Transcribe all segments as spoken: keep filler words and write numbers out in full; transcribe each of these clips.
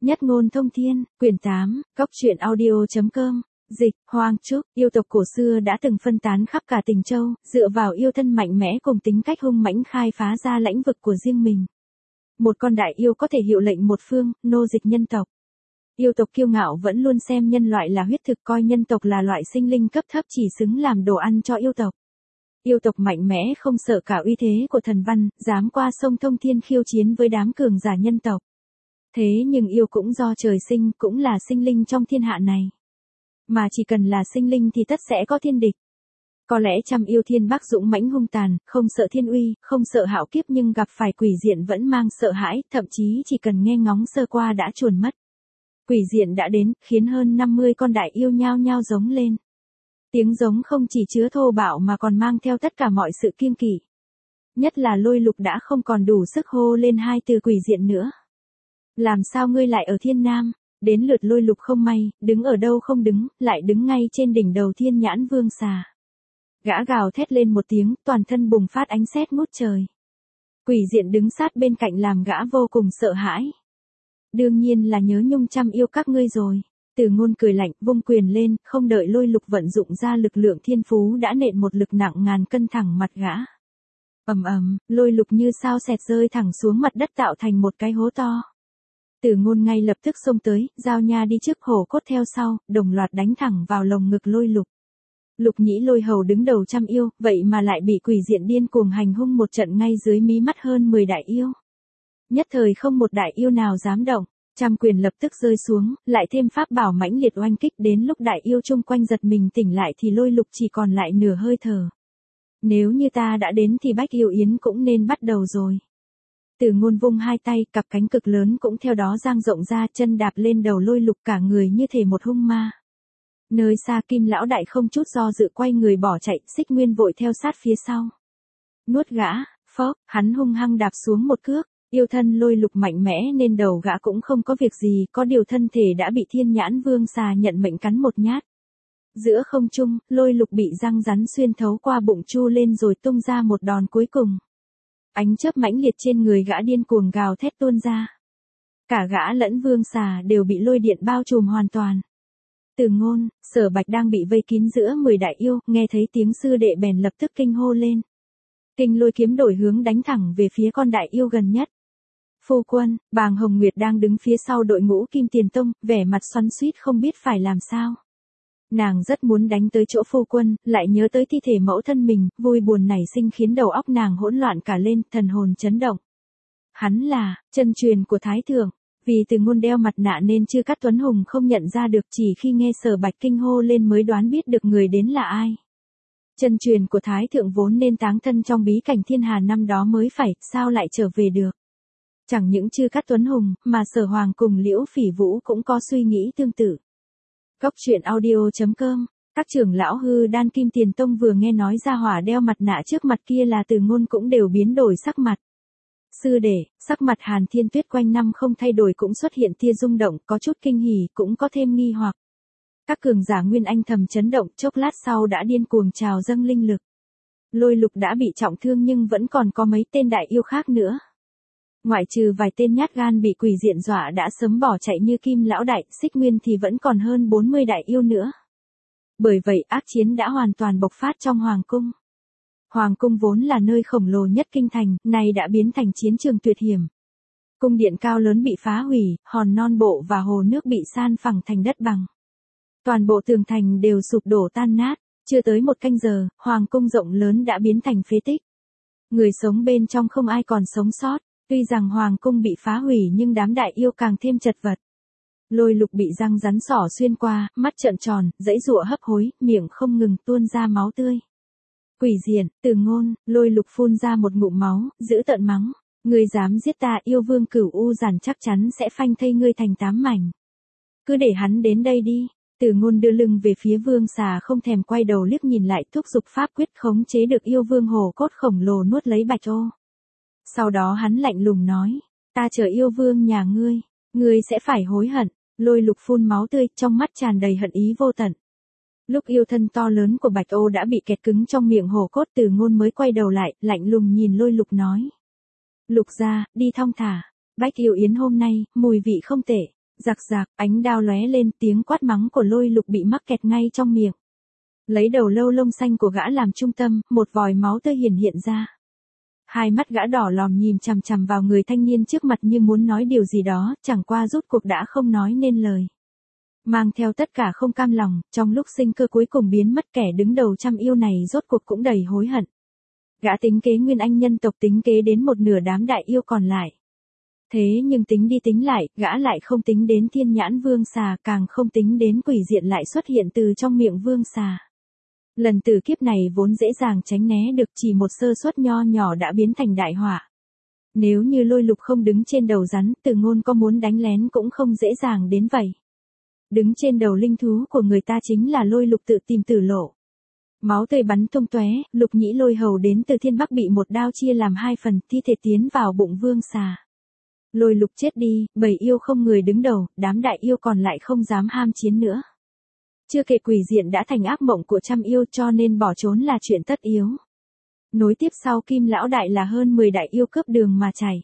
Nhất ngôn thông thiên, quyển tám, cốc truyện audio.com, dịch, Hoang Trúc, yêu tộc cổ xưa đã từng phân tán khắp cả Tình Châu, dựa vào yêu thân mạnh mẽ cùng tính cách hung mãnh khai phá ra lãnh vực của riêng mình. Một con đại yêu có thể hiệu lệnh một phương, nô dịch nhân tộc. Yêu tộc kiêu ngạo vẫn luôn xem nhân loại là huyết thực, coi nhân tộc là loại sinh linh cấp thấp chỉ xứng làm đồ ăn cho yêu tộc. Yêu tộc mạnh mẽ không sợ cả uy thế của thần văn, dám qua sông thông thiên khiêu chiến với đám cường giả nhân tộc. Thế nhưng yêu cũng do trời sinh, cũng là sinh linh trong thiên hạ này. Mà chỉ cần là sinh linh thì tất sẽ có thiên địch. Có lẽ trăm yêu thiên bắc dũng mãnh hung tàn, không sợ thiên uy, không sợ hạo kiếp nhưng gặp phải quỷ diện vẫn mang sợ hãi, thậm chí chỉ cần nghe ngóng sơ qua đã chuồn mất. Quỷ diện đã đến, khiến hơn năm mươi con đại yêu nhao nhao giống lên. Tiếng giống không chỉ chứa thô bạo mà còn mang theo tất cả mọi sự kiêng kỵ. Nhất là Lôi Lục đã không còn đủ sức hô lên hai từ quỷ diện nữa. Làm sao ngươi lại ở thiên nam? Đến lượt Lôi Lục không may, đứng ở đâu không đứng, lại đứng ngay trên đỉnh đầu Thiên Nhãn Vương Xà. Gã gào thét lên một tiếng, toàn thân bùng phát ánh sét ngút trời. Quỷ diện đứng sát bên cạnh làm gã vô cùng sợ hãi. Đương nhiên là nhớ nhung trăm yêu các ngươi rồi. Từ Ngôn cười lạnh, vung quyền lên, không đợi Lôi Lục vận dụng ra lực lượng thiên phú đã nện một lực nặng ngàn cân thẳng mặt gã. Ầm ầm, Lôi Lục như sao xẹt rơi thẳng xuống mặt đất tạo thành một cái hố to. Từ Ngôn ngay lập tức xông tới, Giao Nha đi trước, hổ cốt theo sau, đồng loạt đánh thẳng vào lồng ngực Lôi Lục. Lục Nhĩ Lôi Hầu đứng đầu trăm yêu, vậy mà lại bị quỷ diện điên cuồng hành hung một trận ngay dưới mí mắt hơn mười đại yêu. Nhất thời không một đại yêu nào dám động, trăm quyền lập tức rơi xuống, lại thêm pháp bảo mãnh liệt oanh kích, đến lúc đại yêu chung quanh giật mình tỉnh lại thì Lôi Lục chỉ còn lại nửa hơi thở. Nếu như ta đã đến thì Bách Yêu Yến cũng nên bắt đầu rồi. Từ Ngôn vung hai tay, cặp cánh cực lớn cũng theo đó dang rộng ra, chân đạp lên đầu Lôi Lục, cả người như thể một hung ma. Nơi xa Kim lão đại không chút do dự quay người bỏ chạy, Xích Nguyên vội theo sát phía sau. Nuốt gã, phốc, hắn hung hăng đạp xuống một cước, yêu thân Lôi Lục mạnh mẽ nên đầu gã cũng không có việc gì, có điều thân thể đã bị Thiên Nhãn Vương Xà nhận mệnh cắn một nhát. Giữa không trung, Lôi Lục bị răng rắn xuyên thấu qua bụng chu lên rồi tung ra một đòn cuối cùng. Ánh chớp mãnh liệt trên người gã điên cuồng gào thét tuôn ra. Cả gã lẫn Vương Xà đều bị lôi điện bao trùm hoàn toàn. Từ Ngôn, Sở Bạch đang bị vây kín giữa mười đại yêu, nghe thấy tiếng sư đệ bèn lập tức kinh hô lên. Kinh Lôi kiếm đổi hướng đánh thẳng về phía con đại yêu gần nhất. Phu quân, Bàng Hồng Nguyệt đang đứng phía sau đội ngũ Kim Tiền Tông, vẻ mặt xoắn xuýt không biết phải làm sao. Nàng rất muốn đánh tới chỗ phu quân, lại nhớ tới thi thể mẫu thân mình, vui buồn nảy sinh khiến đầu óc nàng hỗn loạn cả lên, thần hồn chấn động. Hắn là chân truyền của Thái Thượng, vì Từ Ngôn đeo mặt nạ nên chưa Cát Tuấn Hùng không nhận ra được, chỉ khi nghe Sở Bạch kinh hô lên mới đoán biết được người đến là ai. Chân truyền của Thái Thượng vốn nên táng thân trong bí cảnh Thiên Hà năm đó mới phải, sao lại trở về được? Chẳng những chưa Cát Tuấn Hùng, mà Sở Hoàng cùng Liễu Phỉ Vũ cũng có suy nghĩ tương tự. Cốc truyện audio.com, các trưởng lão Hư Đan Kim Tiền Tông vừa nghe nói ra hỏa đeo mặt nạ trước mặt kia là Từ Ngôn cũng đều biến đổi sắc mặt. Sư đệ, sắc mặt Hàn Thiên Tuyết quanh năm không thay đổi cũng xuất hiện tia rung động, có chút kinh hỉ, cũng có thêm nghi hoặc. Các cường giả Nguyên Anh thầm chấn động, chốc lát sau đã điên cuồng trào dâng linh lực. Lôi Lục đã bị trọng thương nhưng vẫn còn có mấy tên đại yêu khác nữa. Ngoại trừ vài tên nhát gan bị quỷ diện dọa đã sớm bỏ chạy như Kim lão đại, Xích Nguyên thì vẫn còn hơn bốn mươi đại yêu nữa. Bởi vậy ác chiến đã hoàn toàn bộc phát trong Hoàng cung. Hoàng cung vốn là nơi khổng lồ nhất kinh thành, nay đã biến thành chiến trường tuyệt hiểm. Cung điện cao lớn bị phá hủy, hòn non bộ và hồ nước bị san phẳng thành đất bằng. Toàn bộ tường thành đều sụp đổ tan nát, chưa tới một canh giờ, Hoàng cung rộng lớn đã biến thành phế tích. Người sống bên trong không ai còn sống sót. Tuy rằng Hoàng cung bị phá hủy nhưng đám đại yêu càng thêm chật vật. Lôi Lục bị răng rắn sỏ xuyên qua, mắt trợn tròn, giãy giụa hấp hối, miệng không ngừng tuôn ra máu tươi. Quỷ diện, Từ Ngôn, Lôi Lục phun ra một ngụm máu, dữ tợn mắng. Ngươi dám giết ta, yêu vương Cửu U Giản chắc chắn sẽ phanh thây ngươi thành tám mảnh. Cứ để hắn đến đây đi. Từ Ngôn đưa lưng về phía Vương Xà không thèm quay đầu liếc nhìn lại, thúc giục pháp quyết khống chế được yêu vương hồ cốt khổng lồ nuốt lấy Bạch Ô. Sau đó hắn lạnh lùng nói, ta chờ yêu vương nhà ngươi, ngươi sẽ phải hối hận. Lôi Lục phun máu tươi, trong mắt tràn đầy hận ý vô tận. Lúc yêu thân to lớn của Bạch Ô đã bị kẹt cứng trong miệng hổ cốt, Từ Ngôn mới quay đầu lại, lạnh lùng nhìn Lôi Lục nói. Lục gia, đi thong thả, Bách Yêu Yến hôm nay, mùi vị không tệ. Rạc rạc, ánh đao lóe lên, tiếng quát mắng của Lôi Lục bị mắc kẹt ngay trong miệng. Lấy đầu lâu lông xanh của gã làm trung tâm, một vòi máu tươi hiển hiện ra. Hai mắt gã đỏ lòm nhìn chằm chằm vào người thanh niên trước mặt như muốn nói điều gì đó, chẳng qua rốt cuộc đã không nói nên lời. Mang theo tất cả không cam lòng, trong lúc sinh cơ cuối cùng biến mất, kẻ đứng đầu trăm yêu này rốt cuộc cũng đầy hối hận. Gã tính kế Nguyên Anh nhân tộc, tính kế đến một nửa đám đại yêu còn lại. Thế nhưng tính đi tính lại, gã lại không tính đến Thiên Nhãn Vương Xà, càng không tính đến quỷ diện lại xuất hiện từ trong miệng Vương Xà. Lần tử kiếp này vốn dễ dàng tránh né được, chỉ một sơ suất nho nhỏ đã biến thành đại họa. Nếu như Lôi Lục không đứng trên đầu rắn, Từ Ngôn có muốn đánh lén cũng không dễ dàng đến vậy. Đứng trên đầu linh thú của người ta chính là Lôi Lục tự tìm tử lộ. Máu tươi bắn tung tóe, Lục Nhĩ Lôi Hầu đến từ Thiên Bắc bị một đao chia làm hai phần, thi thể tiến vào bụng Vương Xà. Lôi Lục chết đi, bầy yêu không người đứng đầu, đám đại yêu còn lại không dám ham chiến nữa. Chưa kể quỷ diện đã thành ác mộng của trăm yêu, cho nên bỏ trốn là chuyện tất yếu. Nối tiếp sau Kim Lão Đại là hơn mười đại yêu cướp đường mà chạy.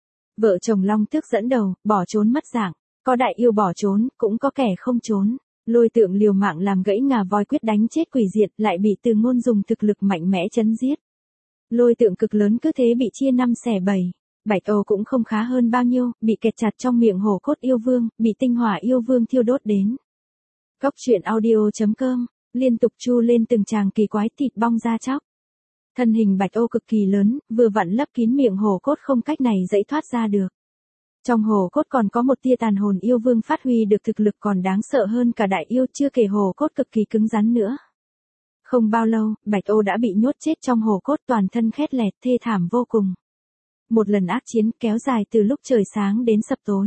Vợ chồng Long Tước dẫn đầu, bỏ trốn mất dạng. Có đại yêu bỏ trốn, cũng có kẻ không trốn. Lôi Tượng liều mạng làm gãy ngà voi quyết đánh chết quỷ diện, lại bị Từ Ngôn dùng thực lực mạnh mẽ chấn giết. Lôi Tượng cực lớn cứ thế bị chia năm xẻ bảy. Bạch Âu cũng không khá hơn bao nhiêu, bị kẹt chặt trong miệng hổ cốt yêu vương, bị tinh hỏa yêu vương thiêu đốt đến. Góc truyện audio chấm com, liên tục chu lên từng tràng kỳ quái, thịt bong da chóc. Thân hình Bạch Âu cực kỳ lớn, vừa vặn lấp kín miệng hổ cốt, không cách này dãy thoát ra được. Trong hổ cốt còn có một tia tàn hồn yêu vương phát huy được thực lực còn đáng sợ hơn cả đại yêu, chưa kể hổ cốt cực kỳ cứng rắn nữa. Không bao lâu, Bạch Âu đã bị nhốt chết trong hổ cốt, toàn thân khét lẹt, thê thảm vô cùng. Một lần ác chiến kéo dài từ lúc trời sáng đến sập tối.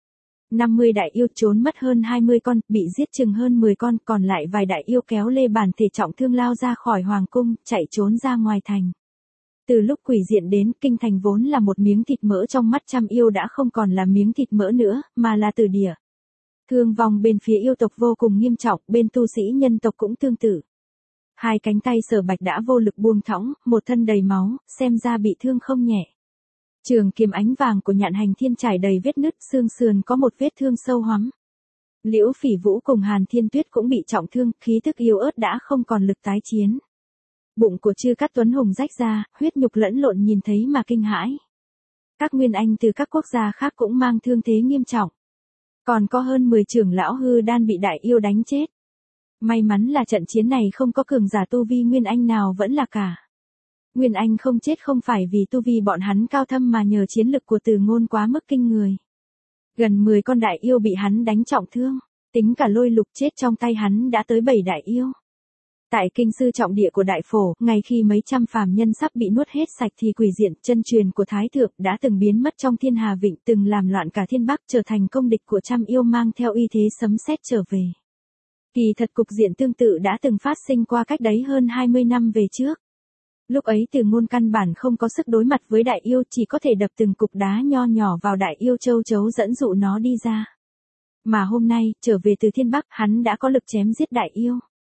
năm mươi đại yêu trốn mất hơn hai mươi con, bị giết chừng hơn mười con, còn lại vài đại yêu kéo lê bản thể trọng thương lao ra khỏi hoàng cung, chạy trốn ra ngoài thành. Từ lúc quỷ diện đến, kinh thành vốn là một miếng thịt mỡ, trong mắt trăm yêu đã không còn là miếng thịt mỡ nữa, mà là tử địa. Thương vong bên phía yêu tộc vô cùng nghiêm trọng, bên tu sĩ nhân tộc cũng tương tự. Hai cánh tay Sở Bạch đã vô lực buông thõng, một thân đầy máu, xem ra bị thương không nhẹ. Trường kiếm ánh vàng của Nhạn Hành Thiên trải đầy vết nứt, xương sườn có một vết thương sâu hoắm. Liễu Phỉ Vũ cùng Hàn Thiên Tuyết cũng bị trọng thương, khí tức yếu ớt đã không còn lực tái chiến. Bụng của Chư Cát Tuấn Hùng rách ra, huyết nhục lẫn lộn nhìn thấy mà kinh hãi. Các nguyên anh từ các quốc gia khác cũng mang thương thế nghiêm trọng. Còn có hơn mười trưởng lão hư đan bị đại yêu đánh chết. May mắn là trận chiến này không có cường giả tu vi nguyên anh nào vẫn là cả. Nguyên Anh không chết không phải vì tu vi bọn hắn cao thâm mà nhờ chiến lực của Từ Ngôn quá mức kinh người. Gần mười con đại yêu bị hắn đánh trọng thương, tính cả Lôi Lục chết trong tay hắn đã tới bảy đại yêu. Tại kinh sư trọng địa của Đại Phổ, ngay khi mấy trăm phàm nhân sắp bị nuốt hết sạch thì quỷ diện, chân truyền của Thái Thượng, đã từng biến mất trong Thiên Hà Vịnh, từng làm loạn cả Thiên Bắc, trở thành công địch của trăm yêu, mang theo uy thế sấm sét trở về. Kỳ thật cục diện tương tự đã từng phát sinh qua cách đấy hơn hai mươi năm về trước. Lúc ấy Từ Ngôn căn bản không có sức đối mặt với đại yêu, chỉ có thể đập từng cục đá nho nhỏ vào đại yêu châu chấu dẫn dụ nó đi ra. Mà hôm nay, trở về từ Thiên Bắc, hắn đã có lực chém giết đại yêu.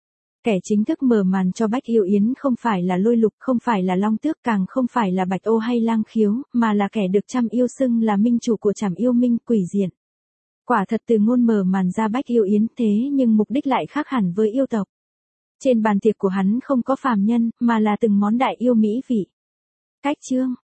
Kẻ chính thức mở màn cho Bách Yêu Yến không phải là Lôi Lục, không phải là Long Tước, càng không phải là Bạch Ô hay Lang Khiếu, mà là kẻ được trăm yêu xưng là minh chủ của Trảm Yêu Minh, quỷ diện. Quả thật Từ Ngôn mở màn ra Bách Yêu Yến, thế nhưng mục đích lại khác hẳn với yêu tộc. Trên bàn tiệc của hắn không có phàm nhân, mà là từng món đại yêu mỹ vị. Cách chương